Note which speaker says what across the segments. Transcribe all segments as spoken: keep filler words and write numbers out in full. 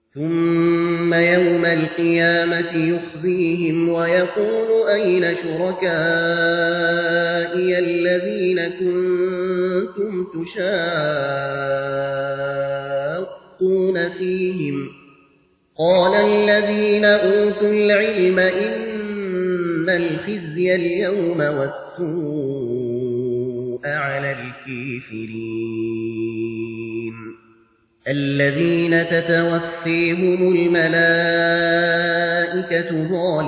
Speaker 1: ثم يوم القيامة يخزيهم ويقول أين شركائي الذين كنتم تشاقون فيهم قال الذين أوتوا العلم إن الخزي اليوم والسوء على الكافرين الذين تتوفيهم الملائكة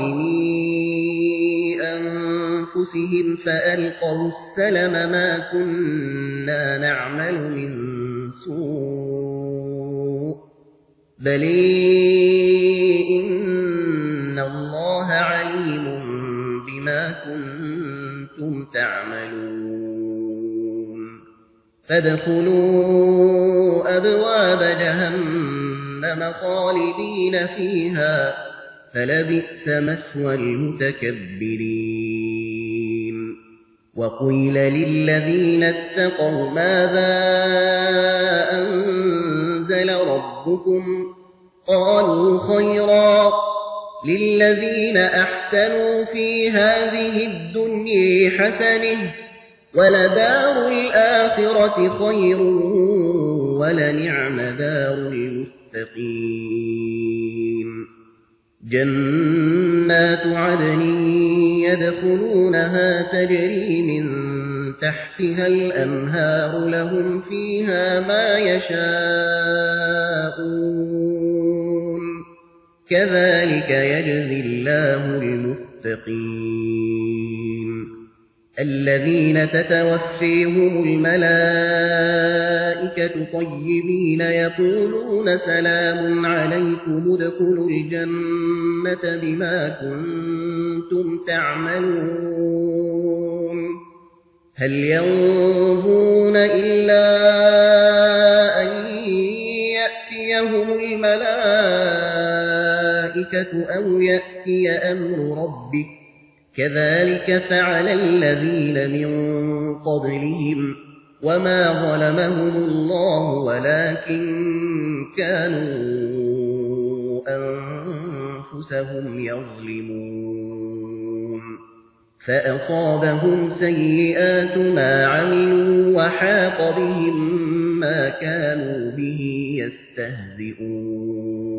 Speaker 1: ظالمي أنفسهم فألقوا السلم ما كنا نعمل من سوء بل إن الله عليم بما كنتم تعملون فادخلوا أبواب جهنم خالدين فيها فلبئس مثوى المتكبرين وقيل للذين اتقوا ماذا أنزل ربكم قالوا خيرا للذين أحسنوا في هذه الدنيا حسنة ولدار الآخرة خير ولنعم دار المتقين جنات عدن يدخلونها تجري من تحتها الأنهار لهم فيها ما يشاءون كذلك يجزي الله المتقين الذين تتوفيهم الملائكة طيبين يقولون سلام عليكم ادخلوا الجنة بما كنتم تعملون هل ينظرون إلا أن يأتيهم الملائكة أو يأتي أمر ربك كذلك فعل الذين من قبلهم وما ظلمهم الله ولكن كانوا أنفسهم يظلمون فأصابهم سيئات ما عملوا وحاق بهم ما كانوا به يستهزئون